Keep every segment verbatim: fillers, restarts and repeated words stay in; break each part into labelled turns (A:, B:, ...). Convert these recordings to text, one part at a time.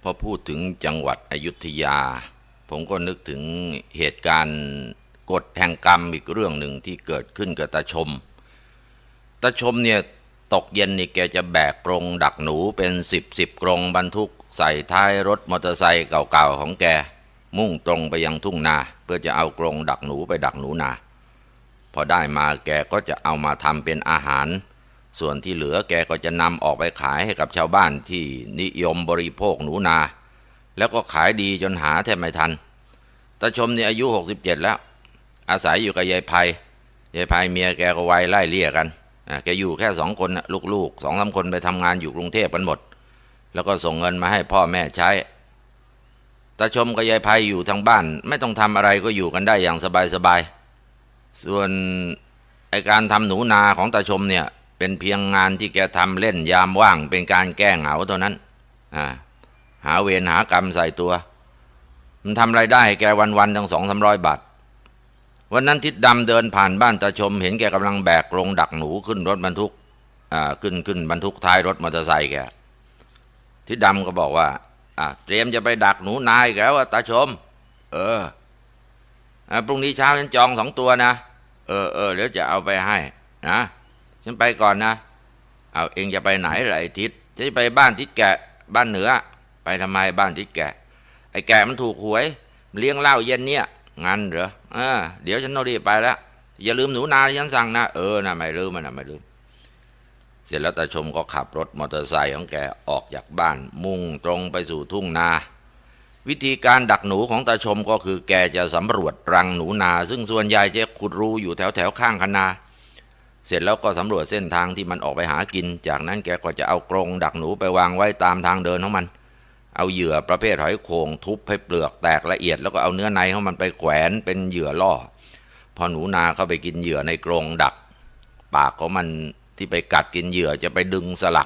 A: พอพูดถึงจังหวัดอยุธยาผมก็นึกถึงเหตุการณ์กฎแห่งกรรมอีกเรื่องหนึ่งที่เกิดขึ้นกับตาชมตาชมเนี่ยตกเย็นนี่แกจะแบกกรงดักหนูเป็นสิบสิบกรงบรรทุกใส่ท้ายรถมอเตอร์ไซค์เก่าๆของแกมุ่งตรงไปยังทุ่งนาเพื่อจะเอากรงดักหนูไปดักหนูนาพอได้มาแกก็จะเอามาทำเป็นอาหารส่วนที่เหลือแกก็จะนำออกไปขายให้กับชาวบ้านที่นิยมบริโภคหนูนาแล้วก็ขายดีจนหาแทบไม่ทันตาชมนี่อายุหกสิบเจ็ดแล้วอาศัยอยู่กับยายไพยายไพเมียแกก็วัยไล่เลี่ยกันแกอยู่แค่สองคนนะลูกๆสองสามคนไปทำงานอยู่กรุงเทพกันหมดแล้วก็ส่งเงินมาให้พ่อแม่ใช้ตาชมกับยายไพอยู่ทางบ้านไม่ต้องทำอะไรก็อยู่กันได้อย่างสบายๆส่วนไอการทำหนูนาของตาชมเนี่ยเป็นเพียงงานที่แกทำเล่นยามว่างเป็นการแก้เหงาเท่านั้นอ่าหาเวรหากรรมใส่ตัวมันทำไรายได้แกวันๆตั้งสองสามร้อยบาทวันนั้นทิดดำเดินผ่านบ้านตาชมเห็นแกกำลังแบกกรงดักหนูขึ้นรถบรรทุกอ่าขึ้นขึ้นบรรทุกท้ายรถมอเตอร์ไซค์แกทิดดำก็บอกว่าอ่าเตรียมจะไปดักหนูนายแกว่าตาชมเอออ่าพรุ่งนี้เช้าฉันจองสองตัวนะเออเออเดี๋ยวจะเอาไปให้นะฉันไปก่อนนะเอาเองจะไปไหนล่ะไอ้ทิศจะไปบ้านทิศแกะบ้านเหนือไปทำไมบ้านทิศแกะไอ้แกะมันถูกหวยเลี้ยงเหล้าเย็นเนี่ยงั้นเหรอเออเดี๋ยวฉันต้องรีบไปแล้วอย่าลืมหนูนาที่ฉันสั่งนะเออนะไม่ลืมมันนะไม่ลืมเสร็จแล้วตาชมก็ขับรถมอเตอร์ไซค์ของแกออกจากบ้านมุ่งตรงไปสู่ทุ่งนาวิธีการดักหนูของตาชมก็คือแกจะสำรวจรังหนูนาซึ่งส่วนใหญ่จะขุดรูอยู่แถวแถวข้างคันนาเสร็จแล้วก็สำรวจเส้นทางที่มันออกไปหากินจากนั้นแกก็จะเอากรงดักหนูไปวางไว้ตามทางเดินของมันเอาเหยื่อประเภทหอยโข่งทุบให้เปลือกแตกละเอียดแล้วก็เอาเนื้อในของมันไปแขวนเป็นเหยื่อล่อพอหนูนาเข้าไปกินเหยื่อในกรงดักปากของมันที่ไปกัดกินเหยื่อจะไปดึงสลัก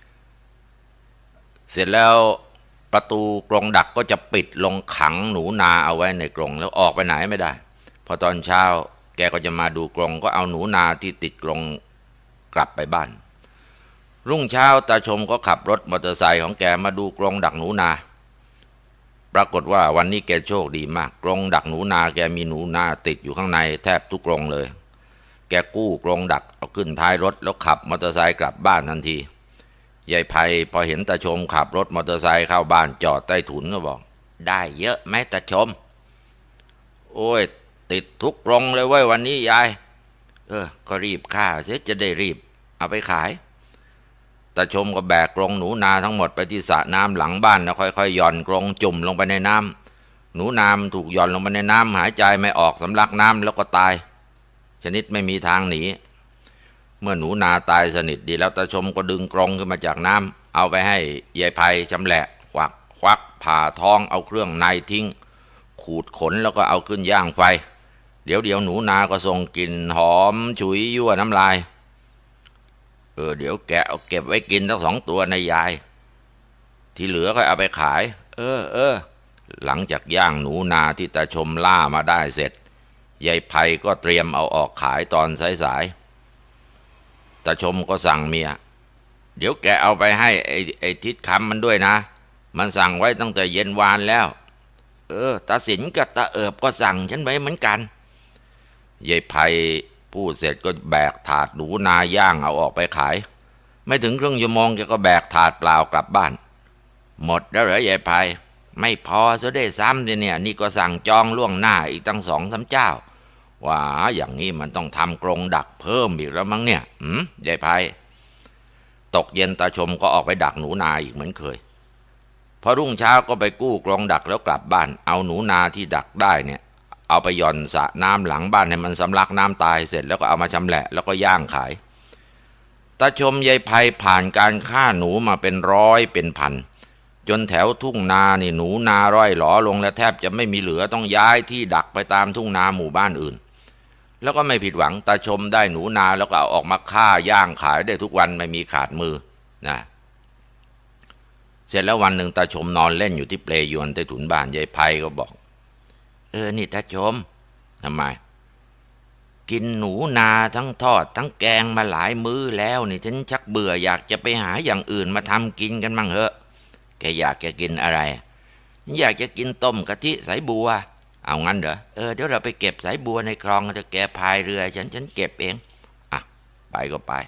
A: เสร็จแล้วประตูกรงดักก็จะปิดลงขังหนูนาเอาไว้ในกรงแล้วออกไปไหนไม่ได้พอตอนเช้าแกก็จะมาดูกรงก็เอาหนูนาที่ติดกรงกลับไปบ้านรุ่งเช้าตาชมก็ขับรถมอเตอร์ไซค์ของแกมาดูกรงดักหนูนาปรากฏว่าวันนี้แกโชคดีมากกรงดักหนูนาแกมีหนูนาติดอยู่ข้างในแทบทุกกรงเลยแกกู้กรงดักเอาขึ้นท้ายรถแล้วขับมอเตอร์ไซค์กลับบ้านทันทียายไพพอเห็นตาชมขับรถมอเตอร์ไซค์เข้าบ้านจอดใต้ถุนก็บอกได้เยอะไหมตาชมโอ้ยติดทุกกรงเลยเว้ยวันนี้ยายเออก็รีบฆ่าเสียจะได้รีบเอาไปขายตาชมก็แบกกรงหนูนาทั้งหมดไปที่สระน้ำหลังบ้านแล้วค่อยๆหย่อนกรงจุ่มลงไปในน้ำหนูนามถูกหย่อนลงไปในน้ำหายใจไม่ออกสำลักน้ำแล้วก็ตายชนิดไม่มีทางหนีเมื่อหนูนาตายสนิทดีแล้วตาชมก็ดึงกรงขึ้นมาจากน้ำเอาไปให้ยายไพชำแหละควักควักผ่าท้องเอาเครื่องในทิ้งขูดขนแล้วก็เอาขึ้นย่างไฟเดี๋ยวเดี๋ยวหนูนาก็ส่งกลิ่นหอมฉุยยั่วน้ำลายเออเดี๋ยวแกเอาเก็บไว้กินทั้งสองตัวในยายที่เหลือก็เอาไปขายเออเออหลังจากย่างหนูนาที่ตาชมล่ามาได้เสร็จยายไพก็เตรียมเอาออกขายตอนสายๆตาชมก็สั่งเมียเดี๋ยวแกเอาไปให้ไอ้ไอ้ทิศคำมันด้วยนะมันสั่งไว้ตั้งแต่เย็นวานแล้วเออตาสินกับตาเอิบก็สั่งฉันไว้เหมือนกันยายไพพูดเสร็จก็แบกถาดหนูนาย่างเอาออกไปขายไม่ถึงครึ่งชั่วโมงแกก็แบกถาดเปล่ากลับบ้านหมดแล้วเหรอยายไพไม่พอซะได้ซ้ำเนี่ยนี่ก็สั่งจองล่วงหน้าอีกตั้งสองสามเจ้าว่าอย่างนี้มันต้องทำกรงดักเพิ่มอีกแล้วมั้งเนี่ยหืมยายไพตกเย็นตาชมก็ออกไปดักหนูนาอีกเหมือนเคยพอรุ่งเช้าก็ไปกู้กรงดักแล้วกลับบ้านเอาหนูนาที่ดักได้เนี่ยเอาไปหย่อนสระน้ำหลังบ้านให้มันสำลักน้ำตายเสร็จแล้วก็เอามาชำแหละแล้วก็ย่างขายตาชมยายไพผ่านการฆ่าหนูมาเป็นร้อยเป็นพันจนแถวทุ่งนานี่หนูนาร่อยหลอลงและแทบจะไม่มีเหลือต้องย้ายที่ดักไปตามทุ่งนาหมู่บ้านอื่นแล้วก็ไม่ผิดหวังตาชมได้หนูนาแล้วก็เอาออกมาฆ่าย่างขายได้ทุกวันไม่มีขาดมือนะเสร็จแล้ววันหนึ่งตาชมนอนเล่นอยู่ที่เปลยวนใต้ถุนบ้านยายไพก็บอกเออนี่ตาชมทำไมกินหนูนาทั้งทอดทั้งแกงมาหลายมื้อแล้วนี่ฉันชักเบื่ออยากจะไปหาอย่างอื่นมาทำกินกันบ้างเหอะแกอยากจะกินอะไรอยากจะกินต้มกะทิสายบัวเอางั้นเหรอเออเดี๋ยวเราไปเก็บสายบัวในคลองจะแกพายเรือฉันฉันเก็บเองอ่ะไปก็ไป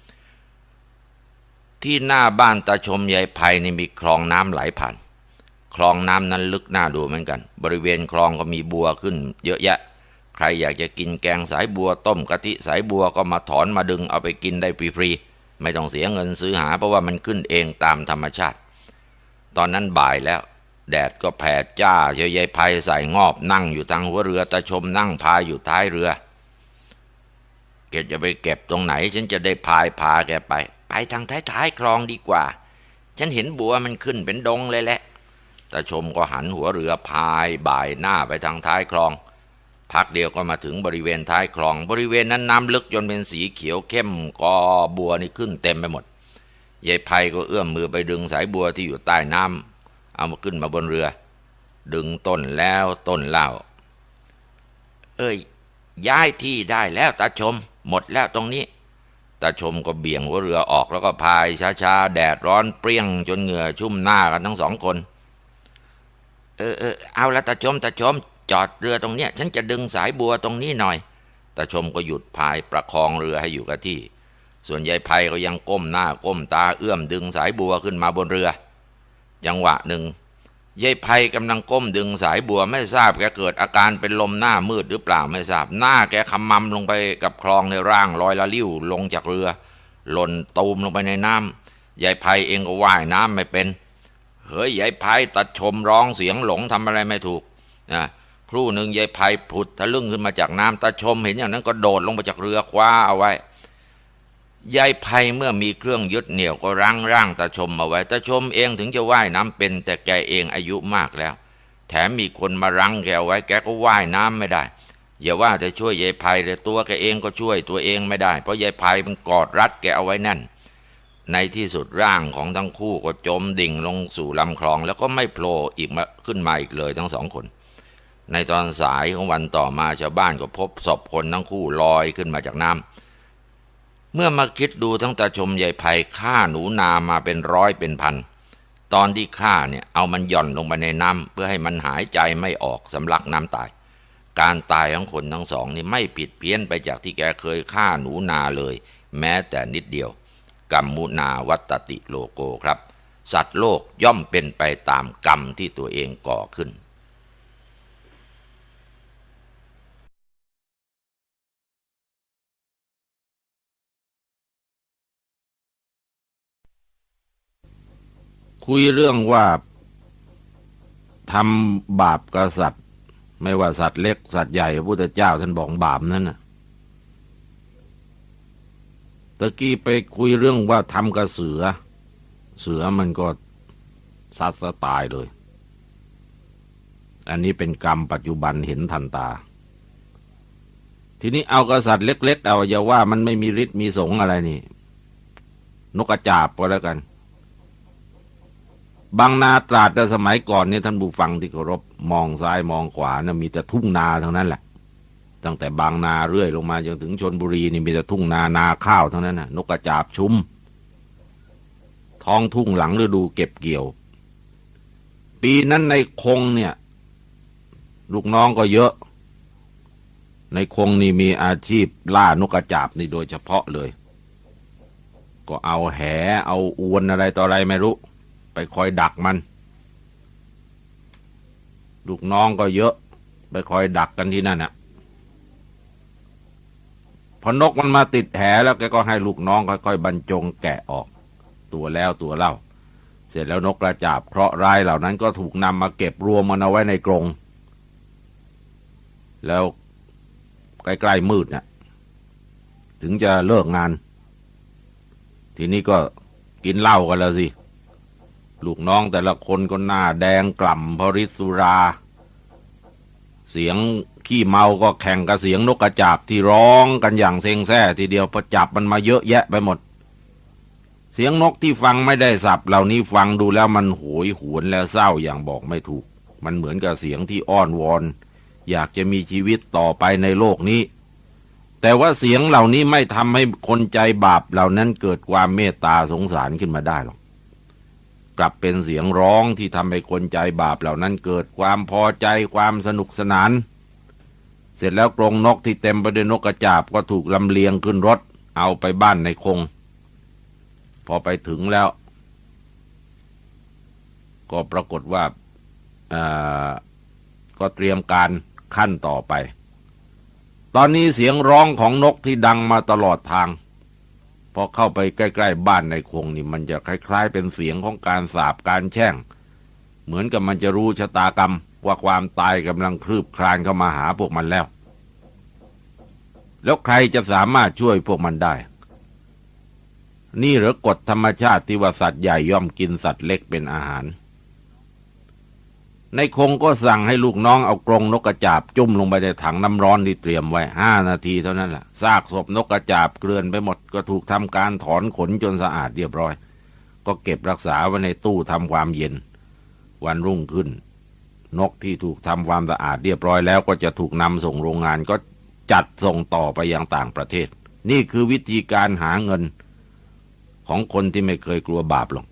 A: ที่หน้าบ้านตาชมยายไพนี่มีคลองน้ำไหลผ่านคลองน้ำนั้นลึกน่าดูเหมือนกันบริเวณคลองก็มีบัวขึ้นเยอะแยะใครอยากจะกินแกงสายบัวต้มกะทิสายบัวก็มาถอนมาดึงเอาไปกินได้ฟรีๆไม่ต้องเสียเงินซื้อหาเพราะว่ามันขึ้นเองตามธรรมชาติตอนนั้นบ่ายแล้วแดดก็แผดจ้าเยายไพใส่งอบนั่งอยู่ทางหัวเรือตาชมนั่งพายอยู่ท้ายเรือแกจะไปเก็บตรงไหนฉันจะได้พายพาแกไปไปทางท้ายๆคลองดีกว่าฉันเห็นบัวมันขึ้นเป็นดงเลยแหละตาชมก็หันหัวเรือพายบ่ายหน้าไปทางท้ายคลองพักเดียวก็มาถึงบริเวณท้ายคลองบริเวณนั้นน้ำลึกจนเป็นสีเขียวเข้มกอบัวนี่ขึ้นเต็มไปหมดยายไพก็เอื้อมมือไปดึงสายบัวที่อยู่ใต้น้ำเอามาขึ้นมาบนเรือดึงต้นแล้วต้นเล่าเอ้ยย้ายที่ได้แล้วตาชมหมดแล้วตรงนี้ตาชมก็เบี่ยงหัวเรือออกแล้วก็พายช้าๆแดดร้อนเปรี้ยงจนเหงื่อชุ่มหน้ากันทั้งสองคนเออเออเอาละตาชมตาชมจอดเรือตรงเนี้ยฉันจะดึงสายบัวตรงนี้หน่อยตาชมก็หยุดพายประคองเรือให้อยู่กับที่ส่วนยายไพก็ยังก้มหน้าก้มตาเอื้อมดึงสายบัวขึ้นมาบนเรือจังหวะหนึ่งยายไพกำลังก้มดึงสายบัวไม่ทราบแกเกิดอาการเป็นลมหน้ามืดหรือเปล่าไม่ทราบหน้าแกขมำลงไปกับคลองในร่างลอยละลิ้วลงจากเรือหล่นตูมลงไปในน้ำยายไพเองก็ว่ายน้ำไม่เป็นเฮ้ยยายไพตัดชมร้องเสียงหลงทำอะไรไม่ถูกนะครู่หนึ่งยายไพผุดทะลึ่งขึ้นมาจากน้ำตาชมเห็นอย่างนั้นก็โดดลงมาจากเรือคว้าเอาไว้ยายไพเมื่อมีเครื่องยึดเหนี่ยวก็รั้งร่างตาชมเอาไว้ตาชมเองถึงจะว่ายน้ำเป็นแต่แกเองอายุมากแล้วแถมมีคนมารั้งแกเอาไว้แกก็ว่ายน้ำไม่ได้อย่าว่าจะช่วยยายไพเลยตัวแกเองก็ช่วยตัวเองไม่ได้เพราะยายไพมันกอดรัดแกเอาไว้แน่นในที่สุดร่างของทั้งคู่ก็จมดิ่งลงสู่ลำคลองแล้วก็ไม่โผล่อีกมาขึ้นมาอีกเลยทั้งสองคนในตอนสายของวันต่อมาชาวบ้านก็พบศพคนทั้งคู่ลอยขึ้นมาจากน้ำเมื่อมาคิดดูทั้งตาชมยายไพฆ่าหนูนามาเป็นร้อยเป็นพันตอนที่ฆ่าเนี่ยเอามันหย่อนลงไปในน้ำเพื่อให้มันหายใจไม่ออกสำลักน้ำตายการตายของคนทั้งสองนี่ไม่ผิดเพี้ยนไปจากที่แกเคยฆ่าหนูนาเลยแม้แต่นิดเดียวกรรมมุนาวัตติโลโกครับสัตว์โลกย่อมเป็นไปตามกรรมที่ตัวเองก่อขึ้น
B: คุยเรื่องว่าทำบาปกับสัตว์ไม่ว่าสัตว์เล็กสัตว์ใหญ่พระพุทธเจ้าท่านบอกบาปนั้นน่ะตะกี้ไปคุยเรื่องว่าทำกับเสือเสือมันก็สัตว์ตายเลยอันนี้เป็นกรรมปัจจุบันเห็นทันตาทีนี้เอากับสัตว์เล็กๆเอาอย่าว่ามันไม่มีฤทธิ์มีสงอะไรนี่นกกระจาบก็แล้วกันบางนาตราดแต่สมัยก่อนเนี่ยท่านผู้ฟังที่เคารพมองซ้ายมองขวานะมีแต่ทุ่งนาทั้งนั้นแหละตั้งแต่บางนาเรื่อยลงมาจนถึงชลบุรีนี่มีแต่ทุ่งนานาข้าวทั้งนั้นนะนกกระจาบชุมท้องทุ่งหลังฤดูเก็บเกี่ยวปีนั้นในคงเนี่ยลูกน้องก็เยอะในคงนี่มีอาชีพล่านกกระจาบนี่โดยเฉพาะเลยก็เอาแหเอาอวนอะไรต่ออะไรไม่รู้ไปคอยดักมันลูกน้องก็เยอะไปคอยดักกันที่นั่นน่ะพอนกมันมาติดแหแล้วแกก็ให้ลูกน้องค่อยๆบรรจงแกะออกตัวแล้วตัวเล่าเสร็จแล้วนกกระจาบเคราะห์ร้ายเหล่านั้นก็ถูกนำมาเก็บรวมมันเอาไว้ในกรงแล้วใกล้ๆมืดน่ะถึงจะเลิกงานทีนี้ก็กินเหล้ากันแล้วสิลูกน้องแต่ละคนก็หน้าแดงกล่ำเพราะฤทธิ์สุราเสียงขี้เมาก็แข่งกับเสียงนกกระจาบที่ร้องกันอย่างเซ็งแซ่ทีเดียวพอจับมันมาเยอะแยะไปหมดเสียงนกที่ฟังไม่ได้สับเหล่านี้ฟังดูแล้วมันโหยหวนและเศร้าอย่างบอกไม่ถูกมันเหมือนกับเสียงที่อ้อนวอนอยากจะมีชีวิตต่อไปในโลกนี้แต่ว่าเสียงเหล่านี้ไม่ทำให้คนใจบาปเหล่านั้นเกิดความเมตตาสงสารขึ้นมาได้หรอกกลับเป็นเสียงร้องที่ทำให้คนใจบาปเหล่านั้นเกิดความพอใจความสนุกสนานเสร็จแล้วกรงนกที่เต็มไปด้วยนกกระจาบก็ถูกลำเลียงขึ้นรถเอาไปบ้านในคงพอไปถึงแล้วก็ปรากฏว่าก็เตรียมการขั้นต่อไปตอนนี้เสียงร้องของนกที่ดังมาตลอดทางพอเข้าไปใกล้ๆบ้านในคงนี่มันจะคล้ายๆเป็นเสียงของการสาปการแช่งเหมือนกับมันจะรู้ชะตากรรมว่าความตายกำลังคลืบคลานเข้ามาหาพวกมันแล้วแล้วใครจะสามารถช่วยพวกมันได้นี่เหรอกฎธรรมชาติที่ว่าสัตว์ใหญ่ย่อมกินสัตว์เล็กเป็นอาหารในคงก็สั่งให้ลูกน้องเอากรงนกกระจาบจุ่มลงไปในถังน้ำร้อนที่เตรียมไว้ห้านาทีเท่านั้นแหละซากศพนกกระจาบเกลื่อนไปหมดก็ถูกทำการถอนขนจนสะอาดเรียบร้อยก็เก็บรักษาไว้ในตู้ทำความเย็นวันรุ่งขึ้นนกที่ถูกทำความสะอาดเรียบร้อยแล้วก็จะถูกนำส่งโรงงานก็จัดส่งต่อไปยังต่างประเทศนี่คือวิธีการหาเงินของคนที่ไม่เคยกลัวบาปหรอก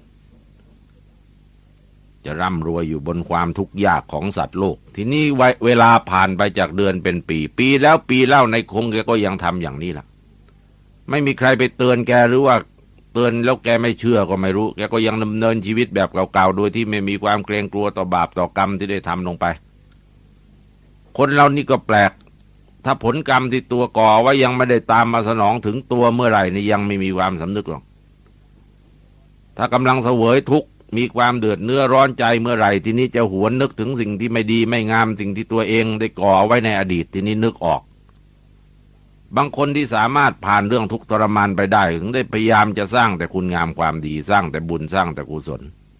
B: จะร่ำรวยอยู่บนความทุกข์ยากของสัตว์โลกทีนี้เวลาผ่านไปจากเดือนเป็นปีปีแล้วปีเล่าในคงแกก็ยังทำอย่างนี้ล่ะไม่มีใครไปเตือนแกหรือว่าเตือนแล้วแกไม่เชื่อก็ไม่รู้แกก็ยังดำเนินชีวิตแบบเก่าๆโดยที่ไม่มีความเกรงกลัวต่อบาปต่อกรรมที่ได้ทำลงไปคนเรานี่ก็แปลกถ้าผลกรรมที่ตัวก่อไว้ยังไม่ได้ตามมาสนองถึงตัวเมื่อไหร่นี่ยังไม่มีความสำนึกหรอกถ้ากำลังเสวยทุกข์มีความเดือดเนื้อร้อนใจเมื่อไหร่ทีนี้จะหวนนึกถึงสิ่งที่ไม่ดีไม่งามสิ่งที่ตัวเองได้ก่อไว้ในอดีตทีนี้นึกออกบางคนที่สามารถผ่านเรื่องทุกข์ทรมานไปได้ถึงได้พยายามจะสร้างแต่คุณงามความดีสร้างแต่บุญสร้างแต่กุศล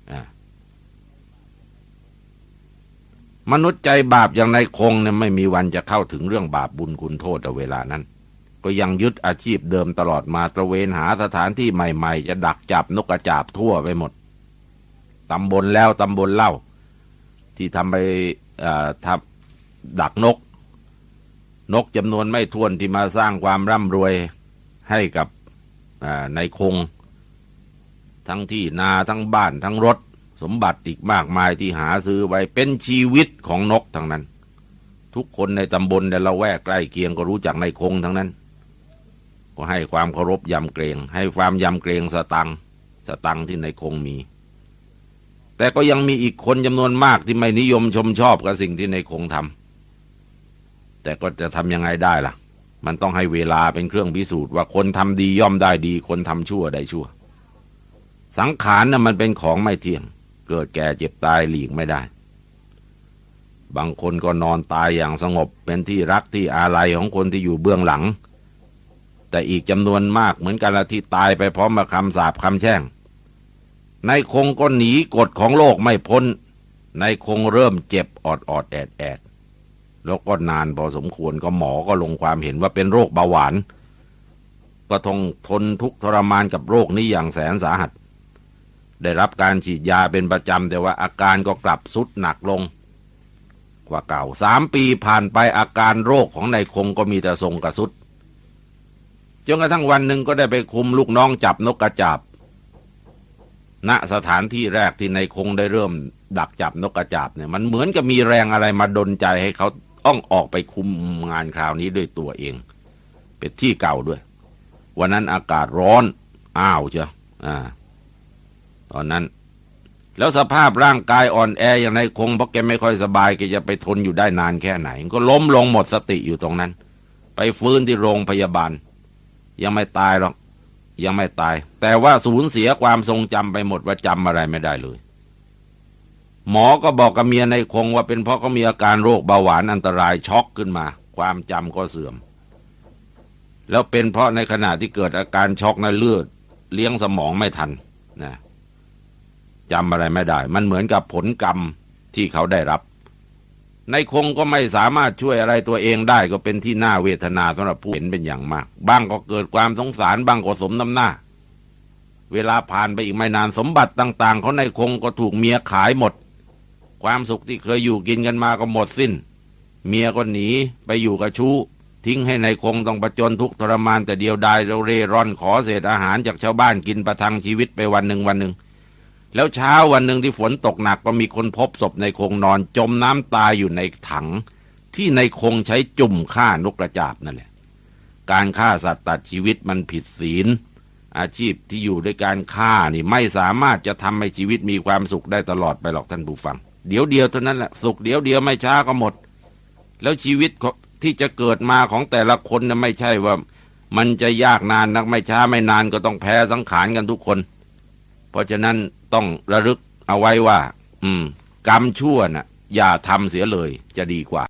B: มนุษย์ใจบาปอย่างในคงเนี่ยไม่มีวันจะเข้าถึงเรื่องบาปบุญคุณโทษในเวลานั้นก็ยังยึดอาชีพเดิมตลอดมาตระเวนหาสถานที่ใหม่ๆจะดักจับนกกระจาบทั่วไปหมดตำบลแล้วตำบลเล่าที่ทำไปทำดักนกนกจำนวนไม่ถ้วนที่มาสร้างความร่ำรวยให้กับในคงทั้งที่นาทั้งบ้านทั้งรถสมบัติอีกมากมายที่หาซื้อไว้เป็นชีวิตของนกทั้งนั้นทุกคนในตำบลในละแวกใกล้เคียงก็รู้จักในคงทั้งนั้นก็ให้ความเคารพยำเกรงให้ความยำเกรงสตังค์สตังค์ที่ในคงมีแต่ก็ยังมีอีกคนจำนวนมากที่ไม่นิยมชมชอบกับสิ่งที่ในคงทำแต่ก็จะทำยังไงได้ล่ะมันต้องให้เวลาเป็นเครื่องพิสูจน์ว่าคนทำดีย่อมได้ดีคนทำชั่วได้ชั่วสังขารน่ะมันเป็นของไม่เที่ยงเกิดแก่เจ็บตายหลีกไม่ได้บางคนก็นอนตายอย่างสงบเป็นที่รักที่อาลัยของคนที่อยู่เบื้องหลังแต่อีกจำนวนมากเหมือนกันละที่ตายไปพร้อมกับคำสาปคำแช่งในคงก็หนีกฎของโลกไม่พ้นในคงเริ่มเจ็บออดออดแอดแอดแล้วก็นานพอสมควรก็หมอก็ลงความเห็นว่าเป็นโรคเบาหวานก็ทนทนทุกข์ทรมานกับโรคนี้อย่างแสนสาหัสได้รับการฉีดยาเป็นประจำแต่ว่าอาการก็กลับทรุดหนักลงกว่าเก่าสามปีผ่านไปอาการโรคของนายคงก็มีแต่ทรงกระสุดจนกระทั่งวันหนึ่งก็ได้ไปคุมลูกน้องจับนกกระจาบณสถานที่แรกที่นายคงได้เริ่มดักจับนกกระจาบเนี่ยมันเหมือนกับมีแรงอะไรมาดลใจให้เขาต้องออกไปคุมงานคราวนี้ด้วยตัวเองเป็นที่เก่าด้วยวันนั้นอากาศร้อนอ้าวเชียวอ่าตอนนั้นแล้วสภาพร่างกายอ่อนแออย่างนายคงเพราะแกไม่ค่อยสบายแกจะไปทนอยู่ได้นานแค่ไหนก็ล้มลงหมดสติอยู่ตรงนั้นไปฟื้นที่โรงพยาบาลยังไม่ตายหรอกยังไม่ตายแต่ว่าสูญเสียความทรงจำไปหมดว่าจำอะไรไม่ได้เลยหมอก็บอกกับเมียนายคงว่าเป็นเพราะเขามีอาการโรคเบาหวานอันตรายช็อกขึ้นมาความจำก็เสื่อมแล้วเป็นเพราะในขณะที่เกิดอาการช็อกในเลือดเลี้ยงสมองไม่ทันนะจำอะไรไม่ได้มันเหมือนกับผลกรรมที่เขาได้รับในคงก็ไม่สามารถช่วยอะไรตัวเองได้ก็เป็นที่น่าเวทนาสำหรับผู้เห็นเป็นอย่างมากบ้างก็เกิดความสงสารบ้างก็สมน้ำหน้าเวลาผ่านไปอีกไม่นานสมบัติต่างๆเขาในคงก็ถูกเมียขายหมดความสุขที่เคยอยู่กินกันมาก็หมดสิ้นเมียก็หนีไปอยู่กับชู้ทิ้งให้ในคงต้องประจนทุกข์ทรมานแต่เดียวดายเร่ร่อนขอเศษอาหารจากชาวบ้านกินประทังชีวิตไปวันหนึ่งวันหนึ่งแล้วเช้าวันหนึ่งที่ฝนตกหนักก็มีคนพบศพในคงนอนจมน้ำตายอยู่ในถังที่ในคงใช้จุ่มฆ่านกกระจาบนั่นแหละการฆ่าสัตว์ตัดชีวิตมันผิดศีลอาชีพที่อยู่ด้วยการฆ่านี่ไม่สามารถจะทำให้ชีวิตมีความสุขได้ตลอดไปหรอกท่านผู้ฟังเดี๋ยวเดียวเท่านั้นแหละสุขเดี๋ยวเดียวไม่ช้าก็หมดแล้วชีวิตที่จะเกิดมาของแต่ละคนนะไม่ใช่ว่ามันจะยากนานนักไม่ช้าไม่นานก็ต้องแพ้สังขารกันทุกคนเพราะฉะนั้นต้องระลึกเอาไว้ว่าอืมกรรมชั่วน่ะอย่าทำเสียเลยจะดีกว่า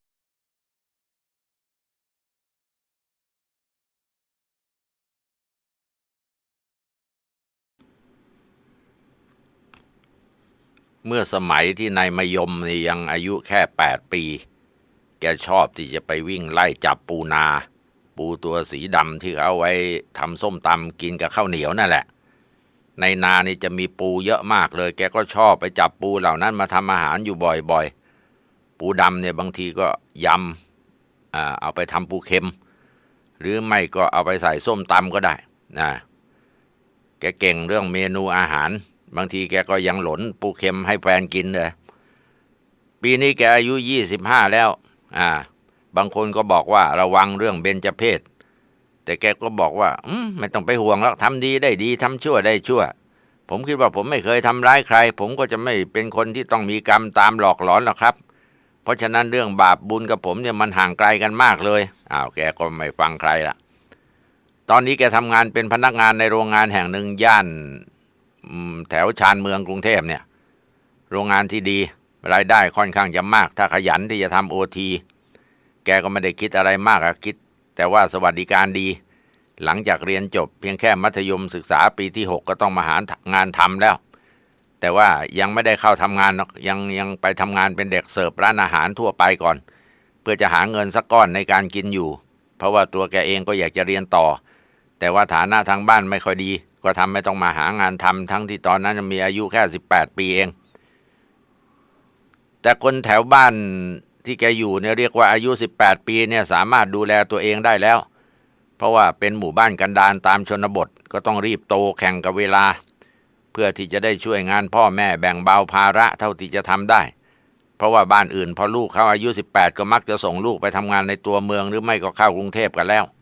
A: เมื่อสมัยที่นายมยมนี่ยังอายุแค่แปดปีแกชอบที่จะไปวิ่งไล่จับปูนาปูตัวสีดำที่เอาไว้ทำส้มตำกินกับข้าวเหนียวนั่นแหละในนานี่จะมีปูเยอะมากเลยแกก็ชอบไปจับปูเหล่านั้นมาทำอาหารอยู่บ่อยๆปูดำเนี่ยบางทีก็ยำอ่าเอาไปทำปูเค็มหรือไม่ก็เอาไปใส่ส้มตำก็ได้นะแกเก่งเรื่องเมนูอาหารบางทีแกก็ยังหลนปูเค็มให้แฟนกินเลยปีนี้แกอายุยี่สิบห้าแล้วอ่าบางคนก็บอกว่าระวังเรื่องเบญจเพสแต่แกก็บอกว่าอืมไม่ต้องไปห่วงแล้วทำดีได้ดีทำชั่วได้ชั่วผมคิดว่าผมไม่เคยทำร้ายใครผมก็จะไม่เป็นคนที่ต้องมีกรรมตามหลอกหลอนหรอกครับเพราะฉะนั้นเรื่องบาปบุญกับผมเนี่ยมันห่างไกลกันมากเลยอ้าวแกก็ไม่ฟังใครละตอนนี้แกทำงานเป็นพนักงานในโรงงานแห่งหนึ่งย่านแถวชานเมืองกรุงเทพเนี่ยโรงงานที่ดีรายได้ค่อนข้างจะมากถ้าขยันที่จะทำโอทีแกก็ไม่ได้คิดอะไรมากอะคิดแต่ว่าสวัสดิการดีหลังจากเรียนจบเพียงแค่มัธยมศึกษาปีที่หกก็ต้องมาหางานทำแล้วแต่ว่ายังไม่ได้เข้าทำงานหรอกยังยังไปทำงานเป็นเด็กเสิร์ฟร้านอาหารทั่วไปก่อนเพื่อจะหาเงินสักก้อนในการกินอยู่เพราะว่าตัวแกเองก็อยากจะเรียนต่อแต่ว่าฐานะทางบ้านไม่ค่อยดีก็ทำไม่ต้องมาหางานทำทั้งที่ตอนนั้นมีอายุแค่สิบแปดปีเองแต่คนแถวบ้านที่แกอยู่เนี่ยเรียกว่าอายุสิบแปดปีเนี่ยสามารถดูแลตัวเองได้แล้วเพราะว่าเป็นหมู่บ้านกันดารตามชนบทก็ต้องรีบโตแข่งกับเวลาเพื่อที่จะได้ช่วยงานพ่อแม่แบ่งเบาภาระเท่าที่จะทำได้เพราะว่าบ้านอื่นพอลูกเขาอายุสิบแปดก็มักจะส่งลูกไปทำงานในตัวเมืองหรือไม่ก็เข้ากรุงเทพกันแล้ว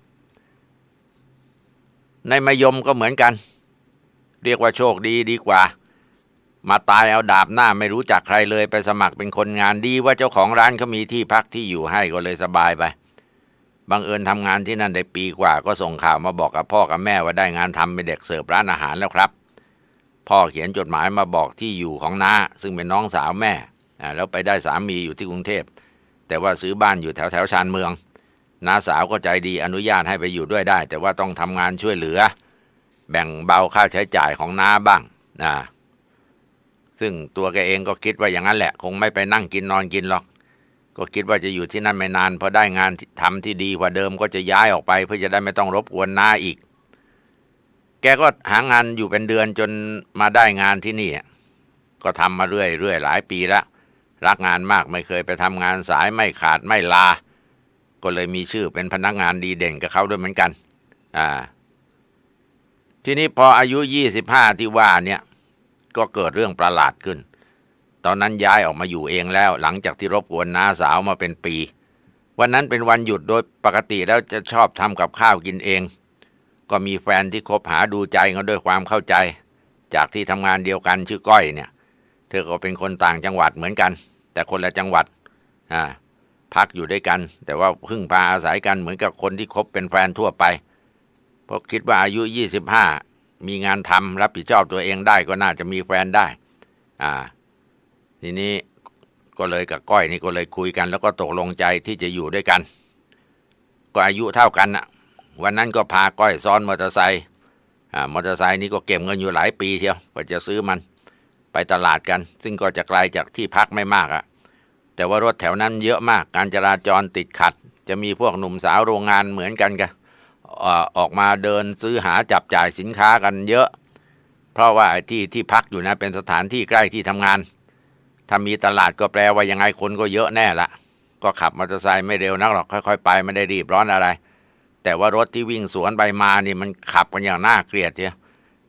A: ในมยมก็เหมือนกันเรียกว่าโชคดีดีกว่ามาตายเอาดาบหน้าไม่รู้จักใครเลยไปสมัครเป็นคนงานดีว่าเจ้าของร้านเขามีที่พักที่อยู่ให้ก็เลยสบายไปบังเอิญทำงานที่นั่นได้ปีกว่าก็ส่งข่าวมาบอกกับพ่อกับแม่ว่าได้งานทำเป็นเด็กเสิร์ฟร้านอาหารแล้วครับพ่อเขียนจดหมายมาบอกที่อยู่ของน้าซึ่งเป็นน้องสาวแม่อ่าแล้วไปได้สามีอยู่ที่กรุงเทพแต่ว่าซื้อบ้านอยู่แถวแถวชานเมืองน้าสาวก็ใจดีอนุญาตให้ไปอยู่ด้วยได้แต่ว่าต้องทำงานช่วยเหลือแบ่งเบาค่าใช้จ่ายของน้าบ้างนะซึ่งตัวแกเองก็คิดว่าอย่างนั้นแหละคงไม่ไปนั่งกินนอนกินหรอกก็คิดว่าจะอยู่ที่นั่นไม่นานพอได้งานทำที่ดีกว่าเดิมก็จะย้ายออกไปเพื่อจะได้ไม่ต้องรบกวนน้าอีกแกก็หางานอยู่เป็นเดือนจนมาได้งานที่นี่ก็ทำมาเรื่อยเรื่อยหลายปีแล้วรักงานมากไม่เคยไปทำงานสายไม่ขาดไม่ลาก็เลยมีชื่อเป็นพนักงานดีเด่นกับเขาด้วยเหมือนกันอ่าทีนี้พออายุยี่สิบห้าที่ว่าเนี่ยก็เกิดเรื่องประหลาดขึ้นตอนนั้นย้ายออกมาอยู่เองแล้วหลังจากที่รบกวนน้าสาวมาเป็นปีวันนั้นเป็นวันหยุดโดยปกติแล้วจะชอบทำกับข้าวกินเองก็มีแฟนที่คบหาดูใจกันด้วยความเข้าใจจากที่ทำงานเดียวกันชื่อก้อยเนี่ยเธอก็เป็นคนต่างจังหวัดเหมือนกันแต่คนละจังหวัดอ่าพักอยู่ด้วยกันแต่ว่าพึ่งพาอาศัยกันเหมือนกับคนที่คบเป็นแฟนทั่วไปเพราะคิดว่าอายุยี่สิบห้ามีงานทำรับผิดชอบตัวเองได้ก็น่าจะมีแฟนได้อ่าทีนี้ก็เลยกับก้อยนี่ก็เลยคุยกันแล้วก็ตกลงใจที่จะอยู่ด้วยกันก็อายุเท่ากันน่ะวันนั้นก็พาก้อยซ้อนมอเตอร์ไซค์อ่ามอเตอร์ไซค์นี้ก็เก็บเงินอยู่หลายปีเชียวกว่าจะซื้อมันไปตลาดกันซึ่งก็จะไกลจากที่พักไม่มากอะแต่ว่ารถแถวนั้นเยอะมากการจราจรติดขัดจะมีพวกหนุ่มสาวโรงงานเหมือนกันกันออกมาเดินซื้อหาจับจ่ายสินค้ากันเยอะเพราะว่าที่ที่พักอยู่นะเป็นสถานที่ใกล้ที่ทำงานถ้ามีตลาดก็แปลว่ายังไงคนก็เยอะแน่ละก็ขับมอเตอร์ไซค์ไม่เร็วนักหรอกค่อยๆไปไม่ได้รีบร้อนอะไรแต่ว่ารถที่วิ่งสวนไปมานี่มันขับกันอย่างน่าเกลียดเชียว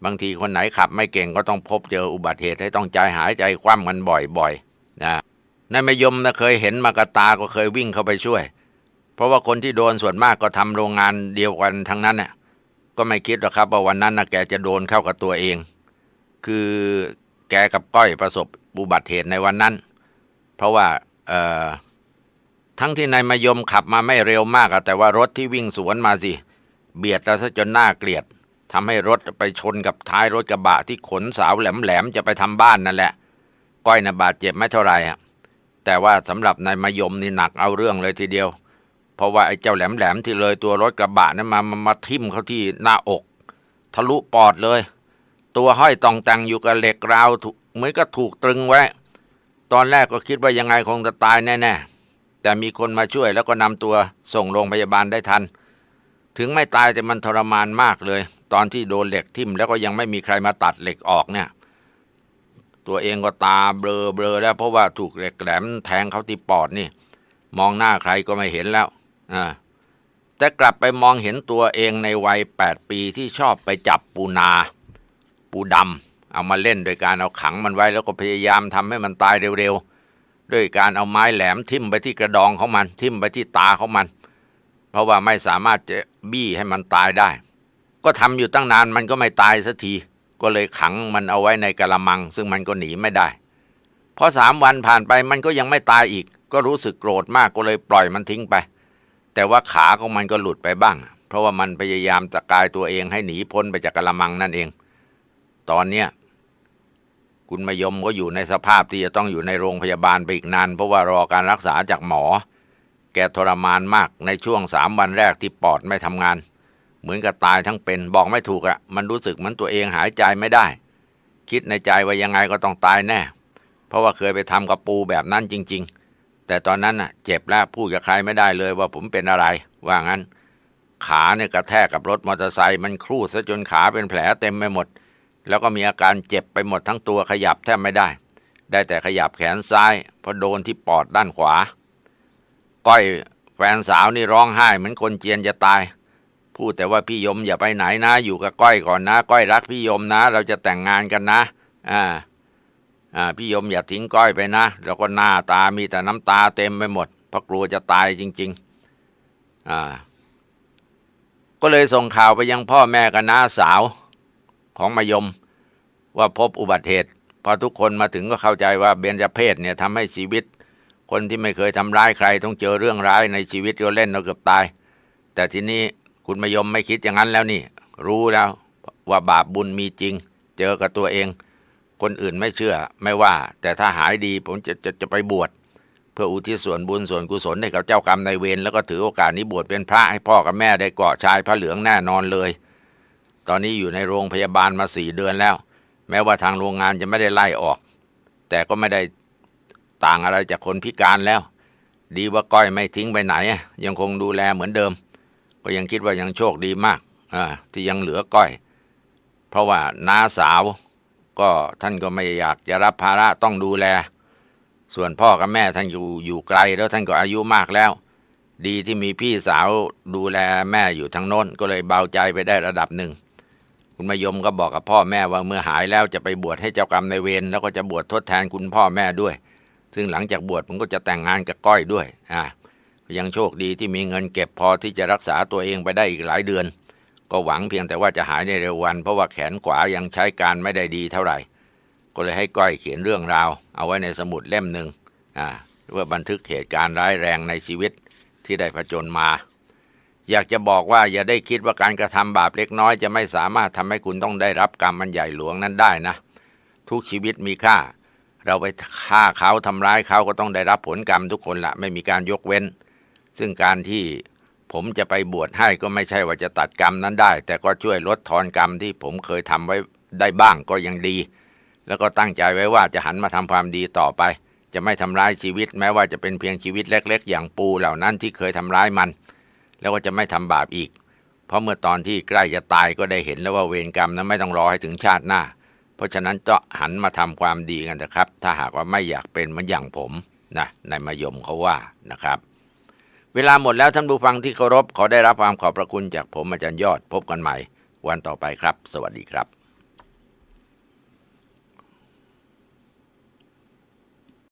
A: บางทีคนไหนขับไม่เก่งก็ต้องพบเจออุบัติเหตุให้ต้องใจหายใจคว่ำกันบ่อยๆนะนายมยมนะเคยเห็นมากระตาก็เคยวิ่งเข้าไปช่วยเพราะว่าคนที่โดนส่วนมากก็ทำโรงงานเดียวกันทั้งนั้นน่ะก็ไม่คิดหรอกครับว่าวันนั้นนะแกจะโดนเข้ากับตัวเองคือแกกับก้อยประสบอุบัติเหตุในวันนั้นเพราะว่าเอ่อทั้งที่นายมยมขับมาไม่เร็วมากแต่ว่ารถที่วิ่งสวนมาสิเบียดเราซะจนน่าเกลียดทำให้รถไปชนกับท้ายรถกระบะที่ขนเสาแหลมๆจะไปทำบ้านนั่นแหละก้อยน่ะบาดเจ็บไม่เท่าไหร่แต่ว่าสำหรับนายมยมนี่หนักเอาเรื่องเลยทีเดียวเพราะว่าไอ้เจ้าแหลมๆที่เลยตัวรถกระบะนั้นมามามาทิ่มเข้าที่หน้าอกทะลุปอดเลยตัวห้อยตองแต่งอยู่กับเหล็กราวเหมือนกับถูกตรึงไว้ตอนแรกก็คิดว่ายังไงคงจะตายแน่ๆแต่มีคนมาช่วยแล้วก็นำตัวส่งโรงพยาบาลได้ทันถึงไม่ตายแต่มันทรมานมากเลยตอนที่โดนเหล็กทิ่มแล้วก็ยังไม่มีใครมาตัดเหล็กออกเนี่ยตัวเองก็ตาเบลอเบลอแล้วเพราะว่าถูกเหล็กแหลมแทงเข้าที่ปอดนี่มองหน้าใครก็ไม่เห็นแล้วอ่าแต่กลับไปมองเห็นตัวเองในวัยแปดปีที่ชอบไปจับปูนาปูดำเอามาเล่นโดยการเอาขังมันไว้แล้วก็พยายามทำให้มันตายเร็วๆด้วยการเอาไม้แหลมทิ่มไปที่กระดองของมันทิ่มไปที่ตาของมันเพราะว่าไม่สามารถจะบี้ให้มันตายได้ก็ทำอยู่ตั้งนานมันก็ไม่ตายสักทีก็เลยขังมันเอาไว้ในกะละมังซึ่งมันก็หนีไม่ได้พอสามวันผ่านไปมันก็ยังไม่ตายอีกก็รู้สึกโกรธมากก็เลยปล่อยมันทิ้งไปแต่ว่าขาของมันก็หลุดไปบ้างเพราะว่ามันพยายามจะกายตัวเองให้หนีพ้นไปจากกะละมังนั่นเองตอนเนี้ยคุณมยมก็อยู่ในสภาพที่จะต้องอยู่ในโรงพยาบาลไปอีกนานเพราะว่ารอการรักษาจากหมอแกทรมานมากในช่วงสามวันแรกที่ปอดไม่ทำงานเหมือนกับตายทั้งเป็นบอกไม่ถูกอ่ะมันรู้สึกเหมือนตัวเองหายใจไม่ได้คิดในใจว่ายังไงก็ต้องตายแน่เพราะว่าเคยไปทำกับปูแบบนั้นจริงๆแต่ตอนนั้นน่ะเจ็บแล้วพูดกับใครไม่ได้เลยว่าผมเป็นอะไรว่างั้นขาเนี่ยกระแทกกับรถมอเตอร์ไซค์มันครูดซะจนขาเป็นแผลเต็มไปหมดแล้วก็มีอาการเจ็บไปหมดทั้งตัวขยับแทบไม่ได้ได้แต่ขยับแขนซ้ายเพราะโดนที่ปอดด้านขวาก้อยแฟนสาวนี่ร้องไห้เหมือนคนเจียนจะตายพูดแต่ว่าพี่ยมอย่าไปไหนนะอยู่กับก้อยก่อนนะก้อยรักพี่ยมนะเราจะแต่งงานกันนะอ่าอ่าพี่ยมอย่าทิ้งก้อยไปนะแล้วก็หน้าตามีแต่น้ำตาเต็มไปหมดเพราะกลัวจะตายจริงๆอ่าก็เลยส่งข่าวไปยังพ่อแม่กับน้าสาวของมยมว่าพบอุบัติเหตุพอทุกคนมาถึงก็เข้าใจว่าเบญจเพสเนี่ยทำให้ชีวิตคนที่ไม่เคยทำร้ายใครต้องเจอเรื่องร้ายในชีวิตก็เล่นเราเกือบตายแต่ทีนี้คุณมยมไม่คิดอย่างนั้นแล้วนี่รู้แล้วว่าบาปบุญมีจริงเจอกับตัวเองคนอื่นไม่เชื่อไม่ว่าแต่ถ้าหายดีผมจะจะจะไปบวชเพื่ออุทิศส่วนบุญส่วนกุศลให้กับเจ้ากรรมนายเวรแล้วก็ถือโอกาสนี้บวชเป็นพระให้พ่อกับแม่ได้เกาะชายพระเหลืองแน่นอนเลยตอนนี้อยู่ในโรงพยาบาลมาสี่เดือนแล้วแม้ว่าทางโรงงานจะไม่ได้ไล่ออกแต่ก็ไม่ได้ต่างอะไรจากคนพิการแล้วดีว่าก้อยไม่ทิ้งไปไหนยังคงดูแลเหมือนเดิมก็ยังคิดว่ายังโชคดีมากอ่าที่ยังเหลือก้อยเพราะว่าน้าสาวก็ท่านก็ไม่อยากจะรับภาระต้องดูแลส่วนพ่อกับแม่ท่านอยู่อยู่ไกลแล้วท่านก็อายุมากแล้วดีที่มีพี่สาวดูแลแม่อยู่ทางโน้นก็เลยเบาใจไปได้ระดับหนึ่งคุณมยมก็บอกกับพ่อแม่ว่าเมื่อหายแล้วจะไปบวชให้เจ้ากรรมนายเวรแล้วก็จะบวชทดแทนคุณพ่อแม่ด้วยซึ่งหลังจากบวชผมก็จะแต่งงานกับก้อยด้วยอ่ายังโชคดีที่มีเงินเก็บพอที่จะรักษาตัวเองไปได้อีกหลายเดือนก็หวังเพียงแต่ว่าจะหายในเร็ววันเพราะว่าแขนขวายังใช้การไม่ได้ดีเท่าไหร่ก็เลยให้ก้อยเขียนเรื่องราวเอาไว้ในสมุดเล่มหนึ่งอ่าเพื่อบันทึกเหตุการณ์ร้ายแรงในชีวิตที่ได้ผจญมาอยากจะบอกว่าอย่าได้คิดว่าการกระทำบาปเล็กน้อยจะไม่สามารถทำให้คุณต้องได้รับกรรมมันใหญ่หลวงนั้นได้นะทุกชีวิตมีค่าเราไปฆ่าเขาทำร้ายเขาก็ต้องได้รับผลกรรมทุกคนละไม่มีการยกเว้นซึ่งการที่ผมจะไปบวชให้ก็ไม่ใช่ว่าจะตัดกรรมนั้นได้แต่ก็ช่วยลดทอนกรรมที่ผมเคยทำไว้ได้บ้างก็ยังดีแล้วก็ตั้งใจไว้ว่าจะหันมาทำความดีต่อไปจะไม่ทำร้ายชีวิตแม้ว่าจะเป็นเพียงชีวิตเล็กๆอย่างปูเหล่านั้นที่เคยทำร้ายมันแล้วก็จะไม่ทำบาปอีกเพราะเมื่อตอนที่ใกล้จะตายก็ได้เห็นแล้วว่าเวรกรรมนั้นไม่ต้องรอให้ถึงชาติหน้าเพราะฉะนั้นก็หันมาทำความดีกันนะครับถ้าหากว่าไม่อยากเป็นเหมือนอย่างผมนะในมยมเขาว่านะครับเวลาหมดแล้วท่านผู้ฟังที่เคารพขอได้รับความขอบพระคุณจากผมอาจารย์ยอดพบกันใหม่วันต่อไปครับสวัสดีครับ